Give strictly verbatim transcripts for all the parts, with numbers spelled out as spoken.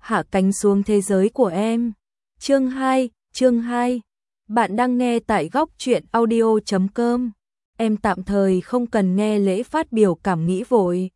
hạ cánh xuống thế giới của em. Chương hai, chương hai. Bạn đang nghe tại góc truyện audio chấm com. Em tạm thời không cần nghe lễ phát biểu cảm nghĩ vội.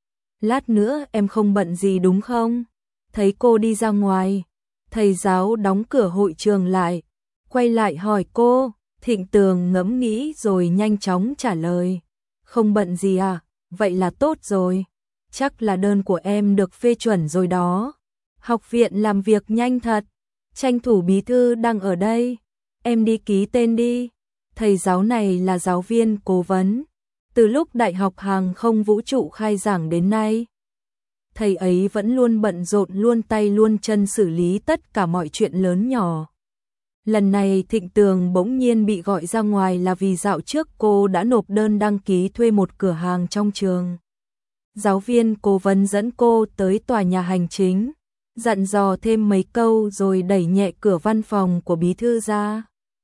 Lát nữa em không bận gì đúng không? Thấy cô đi ra ngoài, thầy giáo đóng cửa hội trường lại, quay lại hỏi cô. Thịnh Tường ngẫm nghĩ rồi nhanh chóng trả lời. Không bận gì à? Vậy là tốt rồi. Chắc là đơn của em được phê chuẩn rồi đó. Học viện làm việc nhanh thật. Tranh thủ bí thư đang ở đây. Em đi ký tên đi. Thầy giáo này là giáo viên cố vấn. Từ lúc Đại học Hàng không Vũ trụ khai giảng đến nay, thầy ấy vẫn luôn bận rộn, luôn tay luôn chân xử lý tất cả mọi chuyện lớn nhỏ. Lần này Thịnh Tường bỗng nhiên bị gọi ra ngoài là vì dạo trước cô đã nộp đơn đăng ký thuê một cửa hàng trong trường. Giáo viên cố vấn dẫn cô tới tòa nhà hành chính, dặn dò thêm mấy câu rồi đẩy nhẹ cửa văn phòng của bí thư ra.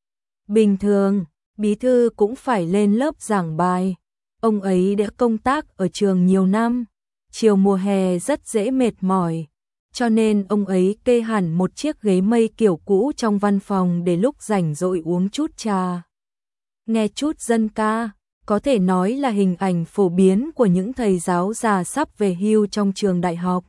Bình thường, bí thư cũng phải lên lớp giảng bài. Ông ấy đã công tác ở trường nhiều năm, chiều mùa hè rất dễ mệt mỏi, cho nên ông ấy kê hẳn một chiếc ghế mây kiểu cũ trong văn phòng để lúc rảnh rỗi uống chút trà, nghe chút dân ca, có thể nói là hình ảnh phổ biến của những thầy giáo già sắp về hưu trong trường đại học.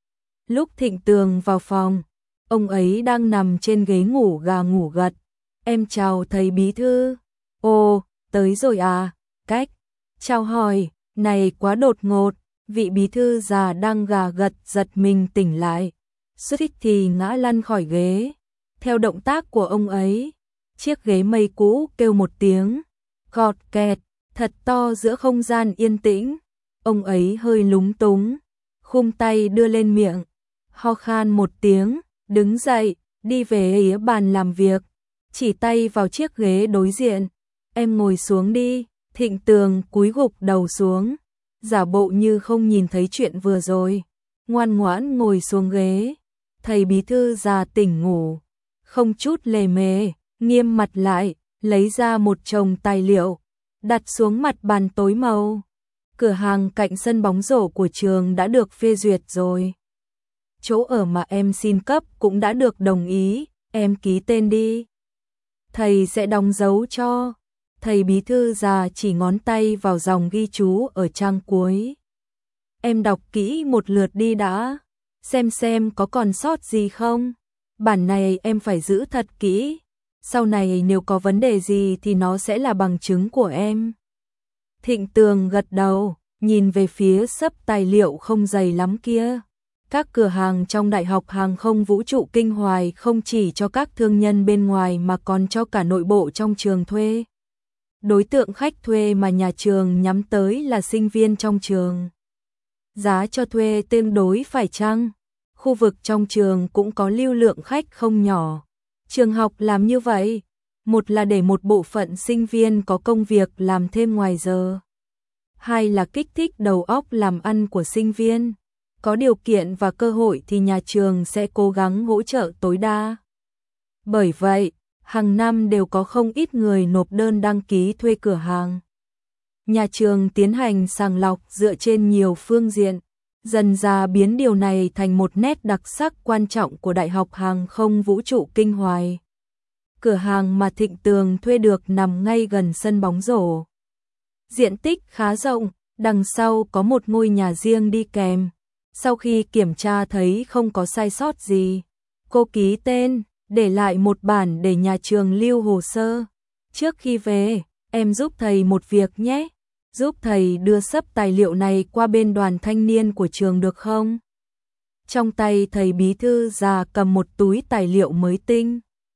Lúc Thịnh Tường vào phòng, ông ấy đang nằm trên ghế ngủ gà ngủ gật. Em chào thầy bí thư. Ồ, tới rồi à? Cách chào hỏi này quá đột ngột. Vị bí thư già đang gà gật giật mình tỉnh lại, suýt thì ngã lăn khỏi ghế. Theo động tác của ông ấy, chiếc ghế mây cũ kêu một tiếng gọt kẹt thật to giữa không gian yên tĩnh. Ông ấy hơi lúng túng, khum tay đưa lên miệng, ho khan một tiếng, đứng dậy, đi về phía bàn làm việc, chỉ tay vào chiếc ghế đối diện. Em ngồi xuống đi. Thịnh Tường cúi gục đầu xuống, giả bộ như không nhìn thấy chuyện vừa rồi, ngoan ngoãn ngồi xuống ghế. Thầy bí thư già tỉnh ngủ, không chút lề mề, nghiêm mặt lại, lấy ra một chồng tài liệu, đặt xuống mặt bàn tối màu. Cửa hàng cạnh sân bóng rổ của trường đã được phê duyệt rồi. Chỗ ở mà em xin cấp cũng đã được đồng ý, em ký tên đi. Thầy sẽ đóng dấu cho. Thầy bí thư già chỉ ngón tay vào dòng ghi chú ở trang cuối. Em đọc kỹ một lượt đi đã, xem xem có còn sót gì không. Bản này em phải giữ thật kỹ, sau này nếu có vấn đề gì thì nó sẽ là bằng chứng của em. Thịnh Tường gật đầu, nhìn về phía xấp tài liệu không dày lắm kia. Các cửa hàng trong Đại học Hàng không Vũ trụ Kinh Hoài không chỉ cho các thương nhân bên ngoài mà còn cho cả nội bộ trong trường thuê. Đối tượng khách thuê mà nhà trường nhắm tới là sinh viên trong trường. Giá cho thuê tương đối phải chăng. Khu vực trong trường cũng có lưu lượng khách không nhỏ. Trường học làm như vậy, một là để một bộ phận sinh viên có công việc làm thêm ngoài giờ. Hai là kích thích đầu óc làm ăn của sinh viên. Có điều kiện và cơ hội thì nhà trường sẽ cố gắng hỗ trợ tối đa. Bởi vậy, hàng năm đều có không ít người nộp đơn đăng ký thuê cửa hàng. Nhà trường tiến hành sàng lọc dựa trên nhiều phương diện, dần dà biến điều này thành một nét đặc sắc quan trọng của Đại học Hàng không Vũ trụ Kinh Hoài. Cửa hàng mà Thịnh Tường thuê được nằm ngay gần sân bóng rổ. Diện tích khá rộng, đằng sau có một ngôi nhà riêng đi kèm. Sau khi kiểm tra thấy không có sai sót gì, cô ký tên, để lại một bản để nhà trường lưu hồ sơ. Trước khi về, em giúp thầy một việc nhé. Giúp thầy đưa xấp tài liệu này qua bên đoàn thanh niên của trường được không? Trong tay thầy bí thư già cầm một túi tài liệu mới tinh.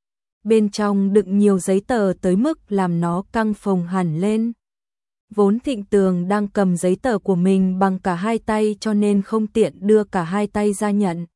Bên trong đựng nhiều giấy tờ tới mức làm nó căng phồng hẳn lên. Vốn Thịnh Tường đang cầm giấy tờ của mình bằng cả hai tay cho nên không tiện đưa cả hai tay ra nhận.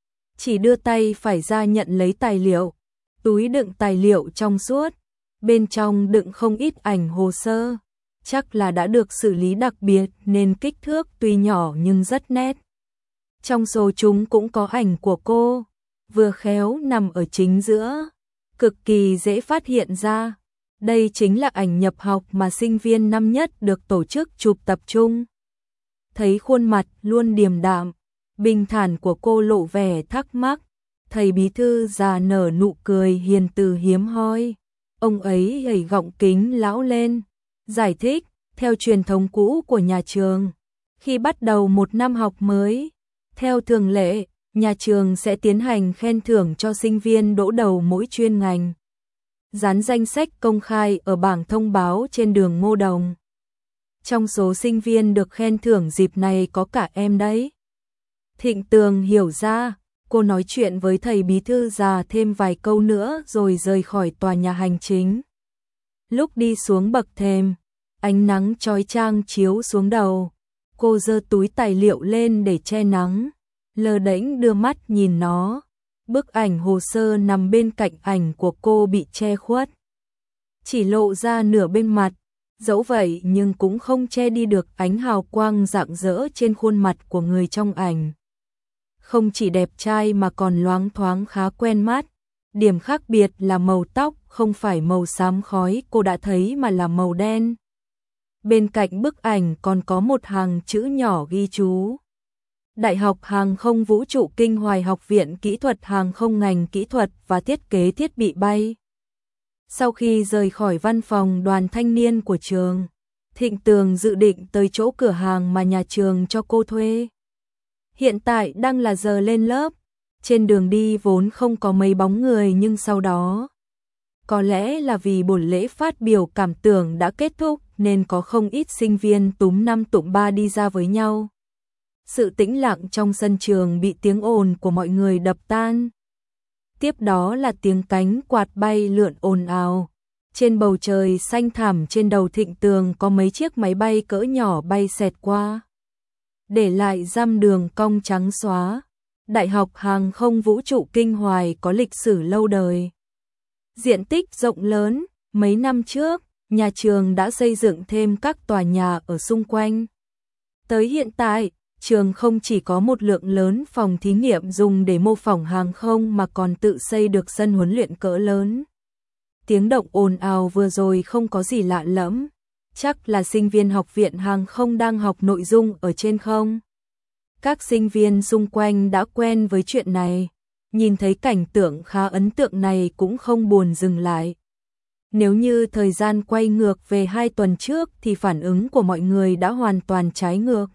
Chỉ đưa tay phải ra nhận lấy tài liệu. Túi đựng tài liệu trong suốt, bên trong đựng không ít ảnh hồ sơ. Chắc là đã được xử lý đặc biệt nên kích thước tuy nhỏ nhưng rất nét. Trong số chúng cũng có ảnh của cô, vừa khéo nằm ở chính giữa, cực kỳ dễ phát hiện ra. Đây chính là ảnh nhập học mà sinh viên năm nhất được tổ chức chụp tập trung. Thấy khuôn mặt luôn điềm đạm, bình thản của cô lộ vẻ thắc mắc. Thầy bí thư già nở nụ cười hiền từ hiếm hoi. Ông ấy gầy gọng kính lão lên, giải thích, theo truyền thống cũ của nhà trường, khi bắt đầu một năm học mới, theo thường lệ, nhà trường sẽ tiến hành khen thưởng cho sinh viên đỗ đầu mỗi chuyên ngành. Dán danh sách công khai ở bảng thông báo trên đường Ngô Đồng. Trong số sinh viên được khen thưởng dịp này có cả em đấy. Thịnh Tường hiểu ra, cô nói chuyện với thầy bí thư già thêm vài câu nữa rồi rời khỏi tòa nhà hành chính. Lúc đi xuống bậc thềm, ánh nắng chói chang chiếu xuống đầu. Cô giơ túi tài liệu lên để che nắng, lơ đễnh đưa mắt nhìn nó. Bức ảnh hồ sơ nằm bên cạnh ảnh của cô bị che khuất, chỉ lộ ra nửa bên mặt, dẫu vậy nhưng cũng không che đi được ánh hào quang rạng rỡ trên khuôn mặt của người trong ảnh. Không chỉ đẹp trai mà còn loáng thoáng khá quen mắt. Điểm khác biệt là màu tóc không phải màu xám khói cô đã thấy mà là màu đen. Bên cạnh bức ảnh còn có một hàng chữ nhỏ ghi chú: Đại học Hàng không Vũ trụ Kinh Hoài, Học viện Kỹ thuật Hàng không, ngành kỹ thuật và thiết kế thiết bị bay. Sau khi rời khỏi văn phòng đoàn thanh niên của trường, Thịnh Tường dự định tới chỗ cửa hàng mà nhà trường cho cô thuê. Hiện tại đang là giờ lên lớp, trên đường đi vốn không có mấy bóng người, nhưng sau đó, có lẽ là vì buổi lễ phát biểu cảm tưởng đã kết thúc nên có không ít sinh viên túm năm tụm ba đi ra với nhau. Sự tĩnh lặng trong sân trường bị tiếng ồn của mọi người đập tan. Tiếp đó là tiếng cánh quạt bay lượn ồn ào. Trên bầu trời xanh thẳm trên đầu Thịnh Tường có mấy chiếc máy bay cỡ nhỏ bay xẹt qua, để lại răm đường cong trắng xóa. Đại học Hàng không Vũ trụ Kinh Hoài có lịch sử lâu đời, diện tích rộng lớn. Mấy năm trước, nhà trường đã xây dựng thêm các tòa nhà ở xung quanh. Tới hiện tại, trường không chỉ có một lượng lớn phòng thí nghiệm dùng để mô phỏng hàng không mà còn tự xây được sân huấn luyện cỡ lớn. Tiếng động ồn ào vừa rồi không có gì lạ lẫm, chắc là sinh viên học viện hàng không đang học nội dung ở trên không. Các sinh viên xung quanh đã quen với chuyện này, nhìn thấy cảnh tượng khá ấn tượng này cũng không buồn dừng lại. Nếu như thời gian quay ngược về hai tuần trước thì phản ứng của mọi người đã hoàn toàn trái ngược.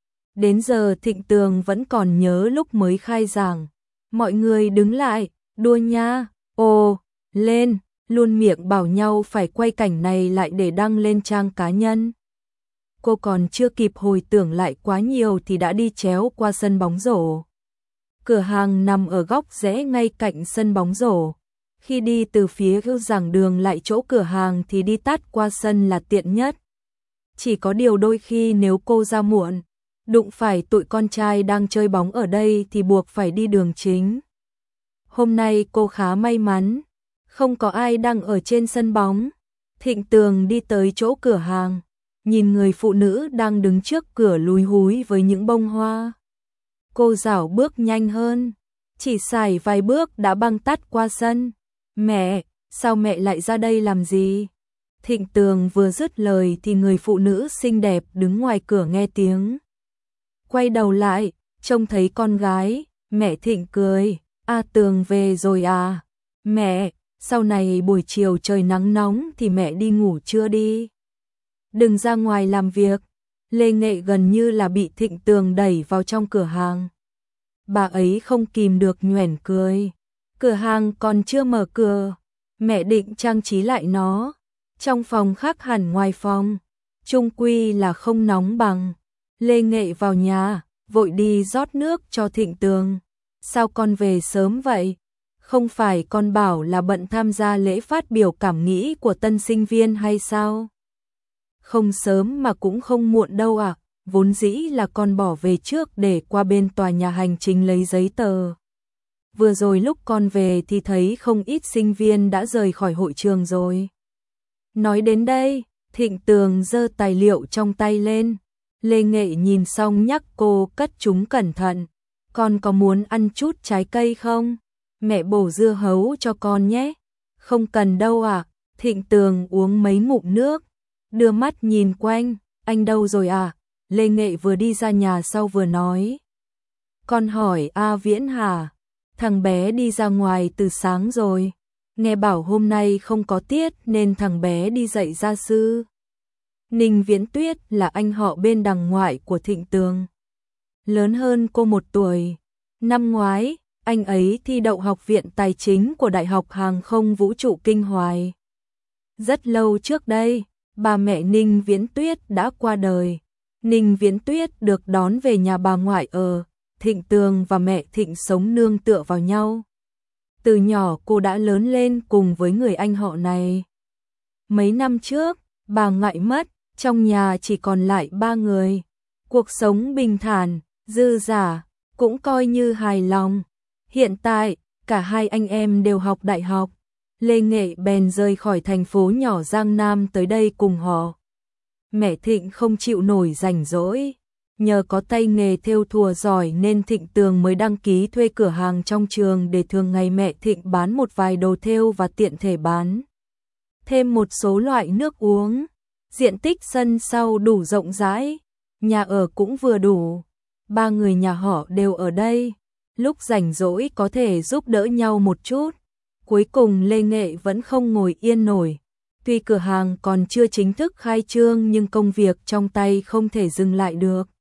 Đến giờ Thịnh Tường vẫn còn nhớ lúc mới khai giảng, mọi người đứng lại, đua nha, ồ, lên, luôn miệng bảo nhau phải quay cảnh này lại để đăng lên trang cá nhân. Cô còn chưa kịp hồi tưởng lại quá nhiều thì đã đi chéo qua sân bóng rổ. Cửa hàng nằm ở góc rẽ ngay cạnh sân bóng rổ. Khi đi từ phía giảng đường lại chỗ cửa hàng thì đi tắt qua sân là tiện nhất. Chỉ có điều đôi khi nếu cô ra muộn, đụng phải tụi con trai đang chơi bóng ở đây thì buộc phải đi đường chính. Hôm nay cô khá may mắn, không có ai đang ở trên sân bóng. Thịnh Tường đi tới chỗ cửa hàng, nhìn người phụ nữ đang đứng trước cửa lúi húi với những bông hoa. Cô dảo bước nhanh hơn, chỉ xài vài bước đã băng tắt qua sân. Mẹ, sao mẹ lại ra đây làm gì? Thịnh Tường vừa dứt lời thì người phụ nữ xinh đẹp đứng ngoài cửa nghe tiếng. Quay đầu lại, trông thấy con gái, mẹ Thịnh cười, A Tường về rồi à? Mẹ, sau này buổi chiều trời nắng nóng thì mẹ đi ngủ trưa đi. Đừng ra ngoài làm việc. Lê Nghệ gần như là bị Thịnh Tường đẩy vào trong cửa hàng. Bà ấy không kìm được nhoẻn cười. Cửa hàng còn chưa mở cửa, mẹ định trang trí lại nó. Trong phòng khác hẳn ngoài phòng, chung quy là không nóng bằng. Lê Nghệ vào nhà, vội đi rót nước cho Thịnh Tường. Sao con về sớm vậy? Không phải con bảo là bận tham gia lễ phát biểu cảm nghĩ của tân sinh viên hay sao? Không sớm mà cũng không muộn đâu ạ. À. Vốn dĩ là con bỏ về trước để qua bên tòa nhà hành chính lấy giấy tờ. Vừa rồi lúc con về thì thấy không ít sinh viên đã rời khỏi hội trường rồi. Nói đến đây, Thịnh Tường giơ tài liệu trong tay lên. Lê Nghệ nhìn xong nhắc cô cất chúng cẩn thận. Con có muốn ăn chút trái cây không? Mẹ bổ dưa hấu cho con nhé. Không cần đâu ạ. À. Thịnh Tường uống mấy ngụm nước, đưa mắt nhìn quanh. Anh đâu rồi à? Lê Nghệ vừa đi ra nhà sau vừa nói. Con hỏi A Viễn hả? Thằng bé đi ra ngoài từ sáng rồi. Nghe bảo hôm nay không có tiết nên thằng bé đi dạy gia sư. Ninh Viễn Tuyết là anh họ bên đằng ngoại của Thịnh Tường. Lớn hơn cô một tuổi. Năm ngoái, anh ấy thi đậu Học viện Tài chính của Đại học Hàng không Vũ trụ Kinh Hoài. Rất lâu trước đây, bà mẹ Ninh Viễn Tuyết đã qua đời. Ninh Viễn Tuyết được đón về nhà bà ngoại ở. Thịnh Tường và mẹ Thịnh sống nương tựa vào nhau. Từ nhỏ cô đã lớn lên cùng với người anh họ này. Mấy năm trước, bà ngoại mất, trong nhà chỉ còn lại ba người. Cuộc sống bình thản, dư dả, cũng coi như hài lòng. Hiện tại, cả hai anh em đều học đại học. Lê Nghệ bèn rời khỏi thành phố nhỏ Giang Nam tới đây cùng họ. Mẹ Thịnh không chịu nổi rảnh rỗi. Nhờ có tay nghề thêu thùa giỏi nên Thịnh Tường mới đăng ký thuê cửa hàng trong trường để thường ngày mẹ Thịnh bán một vài đồ thêu và tiện thể bán thêm một số loại nước uống. Diện tích sân sau đủ rộng rãi, nhà ở cũng vừa đủ. Ba người nhà họ đều ở đây, lúc rảnh rỗi có thể giúp đỡ nhau một chút. Cuối cùng Lê Nghệ vẫn không ngồi yên nổi. Tuy cửa hàng còn chưa chính thức khai trương nhưng công việc trong tay không thể dừng lại được.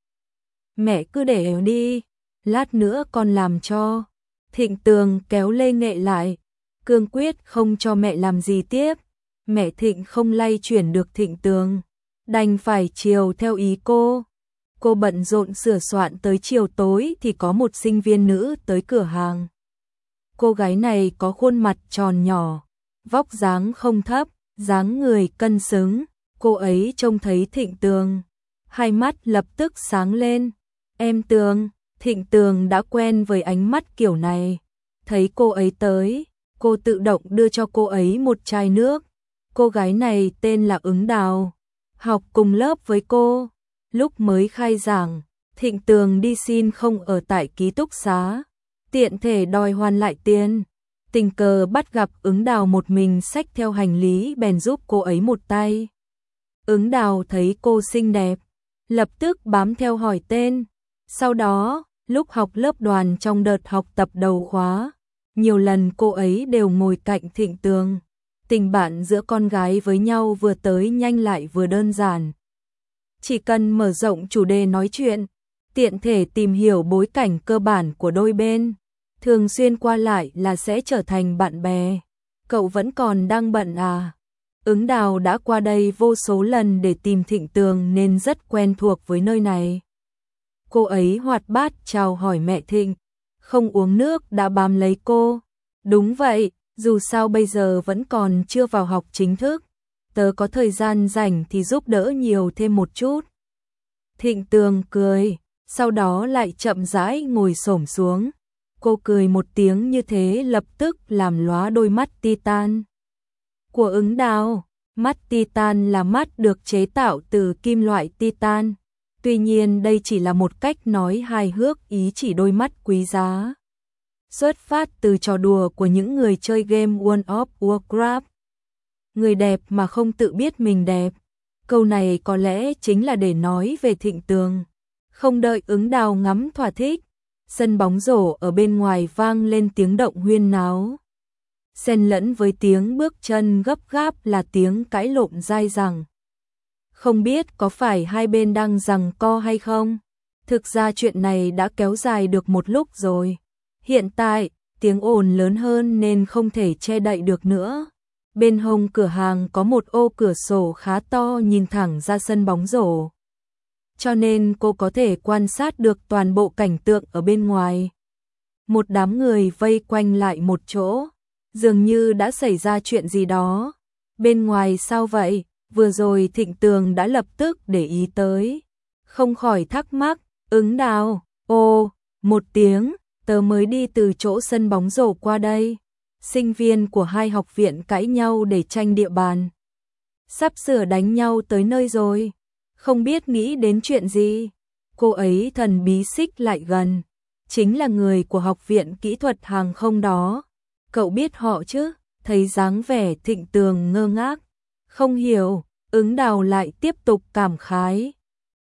Mẹ cứ để đi, lát nữa con làm cho. Thịnh Tường kéo Lê Nghệ lại, cương quyết không cho mẹ làm gì tiếp. Mẹ Thịnh không lay chuyển được Thịnh Tường, đành phải chiều theo ý cô. Cô bận rộn sửa soạn tới chiều tối thì có một sinh viên nữ tới cửa hàng. Cô gái này có khuôn mặt tròn nhỏ, vóc dáng không thấp, dáng người cân xứng. Cô ấy trông thấy Thịnh Tường, hai mắt lập tức sáng lên. Em Tường. Thịnh Tường đã quen với ánh mắt kiểu này. Thấy cô ấy tới, cô tự động đưa cho cô ấy một chai nước. Cô gái này tên là Ứng Đào, học cùng lớp với cô. Lúc mới khai giảng, Thịnh Tường đi xin không ở tại ký túc xá, tiện thể đòi hoàn lại tiền. Tình cờ bắt gặp Ứng Đào một mình xách theo hành lý bèn giúp cô ấy một tay. Ứng Đào thấy cô xinh đẹp, lập tức bám theo hỏi tên. Sau đó, lúc học lớp đoàn trong đợt học tập đầu khóa, nhiều lần cô ấy đều ngồi cạnh Thịnh Tường. Tình bạn giữa con gái với nhau vừa tới nhanh lại vừa đơn giản. Chỉ cần mở rộng chủ đề nói chuyện, tiện thể tìm hiểu bối cảnh cơ bản của đôi bên, thường xuyên qua lại là sẽ trở thành bạn bè. Cậu vẫn còn đang bận à? Ứng Đào đã qua đây vô số lần để tìm Thịnh Tường nên rất quen thuộc với nơi này. Cô ấy hoạt bát chào hỏi mẹ Thịnh, không uống nước đã bám lấy cô. Đúng vậy, dù sao bây giờ vẫn còn chưa vào học chính thức. Tớ có thời gian rảnh thì giúp đỡ nhiều thêm một chút. Thịnh Tường cười, sau đó lại chậm rãi ngồi xổm xuống. Cô cười một tiếng như thế lập tức làm lóa đôi mắt titan của Ứng Đào. Mắt titan là mắt được chế tạo từ kim loại titan. Tuy nhiên đây chỉ là một cách nói hài hước ý chỉ đôi mắt quý giá. Xuất phát từ trò đùa của những người chơi game World of Warcraft. Người đẹp mà không tự biết mình đẹp. Câu này có lẽ chính là để nói về Thịnh Tường. Không đợi Ứng Đào ngắm thỏa thích, sân bóng rổ ở bên ngoài vang lên tiếng động huyên náo. Xen lẫn với tiếng bước chân gấp gáp là tiếng cãi lộn dai dẳng. Không biết có phải hai bên đang giằng co hay không? Thực ra chuyện này đã kéo dài được một lúc rồi. Hiện tại, tiếng ồn lớn hơn nên không thể che đậy được nữa. Bên hông cửa hàng có một ô cửa sổ khá to nhìn thẳng ra sân bóng rổ. Cho nên cô có thể quan sát được toàn bộ cảnh tượng ở bên ngoài. Một đám người vây quanh lại một chỗ, dường như đã xảy ra chuyện gì đó. Bên ngoài sao vậy? Vừa rồi Thịnh Tường đã lập tức để ý tới. Không khỏi thắc mắc, Ứng Đào, ô, một tiếng, tớ mới đi từ chỗ sân bóng rổ qua đây. Sinh viên của hai học viện cãi nhau để tranh địa bàn. Sắp sửa đánh nhau tới nơi rồi. Không biết nghĩ đến chuyện gì. Cô ấy thần bí xích lại gần. Chính là người của học viện kỹ thuật hàng không đó. Cậu biết họ chứ? Thấy dáng vẻ Thịnh Tường ngơ ngác. Không hiểu, Ứng Đào lại tiếp tục cảm khái.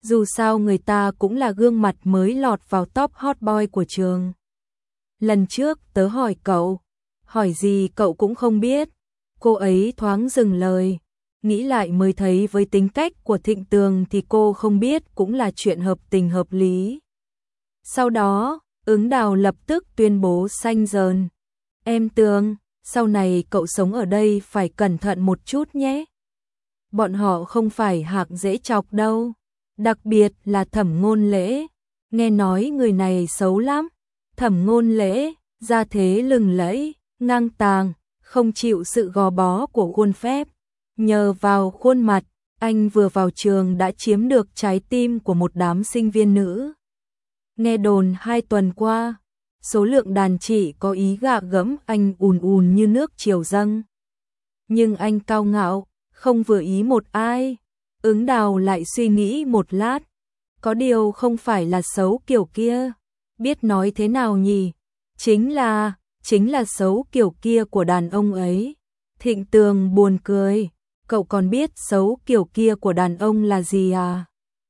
Dù sao người ta cũng là gương mặt mới lọt vào top hot boy của trường. Lần trước tớ hỏi cậu, hỏi gì cậu cũng không biết. Cô ấy thoáng dừng lời, nghĩ lại mới thấy với tính cách của Thịnh Tường thì cô không biết cũng là chuyện hợp tình hợp lý. Sau đó, Ứng Đào lập tức tuyên bố xanh dờn. Em Tường, sau này cậu sống ở đây phải cẩn thận một chút nhé. Bọn họ không phải hạng dễ chọc đâu. Đặc biệt là Thẩm Ngôn Lễ. Nghe nói người này xấu lắm. Thẩm Ngôn Lễ, gia thế lừng lẫy, ngang tàng, không chịu sự gò bó của khuôn phép. Nhờ vào khuôn mặt, anh vừa vào trường đã chiếm được trái tim của một đám sinh viên nữ. Nghe đồn hai tuần qua, số lượng đàn chị có ý gạ gẫm anh ùn ùn như nước triều dâng. Nhưng anh cao ngạo, không vừa ý một ai. Ứng Đào lại suy nghĩ một lát. Có điều không phải là xấu kiểu kia. Biết nói thế nào nhỉ? Chính là, chính là xấu kiểu kia của đàn ông ấy. Thịnh Tường buồn cười. Cậu còn biết xấu kiểu kia của đàn ông là gì à?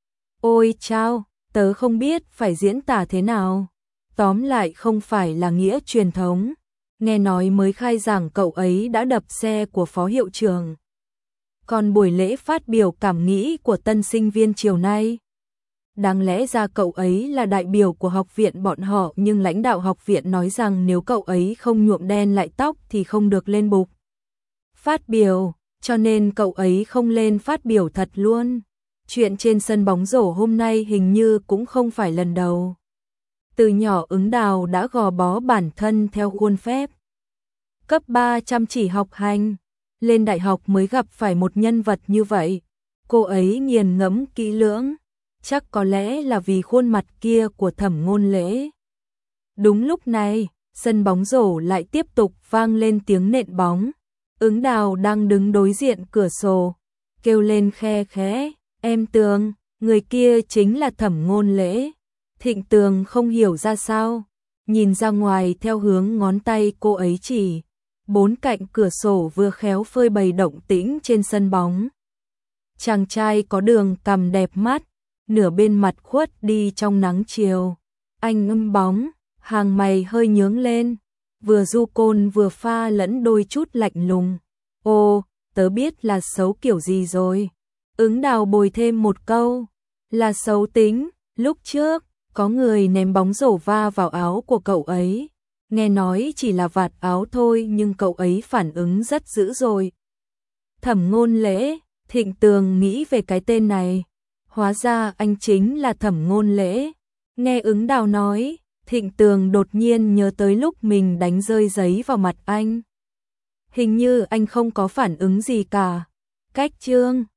Ôi chao, tớ không biết phải diễn tả thế nào. Tóm lại không phải là nghĩa truyền thống. Nghe nói mới khai giảng cậu ấy đã đập xe của phó hiệu trưởng. Còn buổi lễ phát biểu cảm nghĩ của tân sinh viên chiều nay, đáng lẽ ra cậu ấy là đại biểu của học viện bọn họ, nhưng lãnh đạo học viện nói rằng nếu cậu ấy không nhuộm đen lại tóc thì không được lên bục phát biểu, cho nên cậu ấy không lên phát biểu thật luôn. Chuyện trên sân bóng rổ hôm nay hình như cũng không phải lần đầu. Từ nhỏ Ứng Đào đã gò bó bản thân theo khuôn phép. Cấp ba chăm chỉ học hành, lên đại học mới gặp phải một nhân vật như vậy. Cô ấy nghiền ngẫm kỹ lưỡng, chắc có lẽ là vì khuôn mặt kia của Thẩm Ngôn Lễ. Đúng lúc này, sân bóng rổ lại tiếp tục vang lên tiếng nện bóng. Ứng Đào đang đứng đối diện cửa sổ, kêu lên khe khẽ, em Tường, người kia chính là Thẩm Ngôn Lễ. Thịnh Tường không hiểu ra sao, nhìn ra ngoài theo hướng ngón tay cô ấy chỉ. Bốn cạnh cửa sổ vừa khéo phơi bày động tĩnh trên sân bóng. Chàng trai có đường cằm đẹp mắt, nửa bên mặt khuất đi trong nắng chiều. Anh ngâm bóng, hàng mày hơi nhướng lên, vừa du côn vừa pha lẫn đôi chút lạnh lùng. Ô, tớ biết là xấu kiểu gì rồi. Ứng Đào bồi thêm một câu, là xấu tính. Lúc trước, có người ném bóng rổ va vào áo của cậu ấy. Nghe nói chỉ là vạt áo thôi nhưng cậu ấy phản ứng rất dữ dội. Thẩm Ngôn Lễ, Thịnh Tường nghĩ về cái tên này. Hóa ra anh chính là Thẩm Ngôn Lễ. Nghe Ứng Đào nói, Thịnh Tường đột nhiên nhớ tới lúc mình đánh rơi giấy vào mặt anh. Hình như anh không có phản ứng gì cả. Cách chương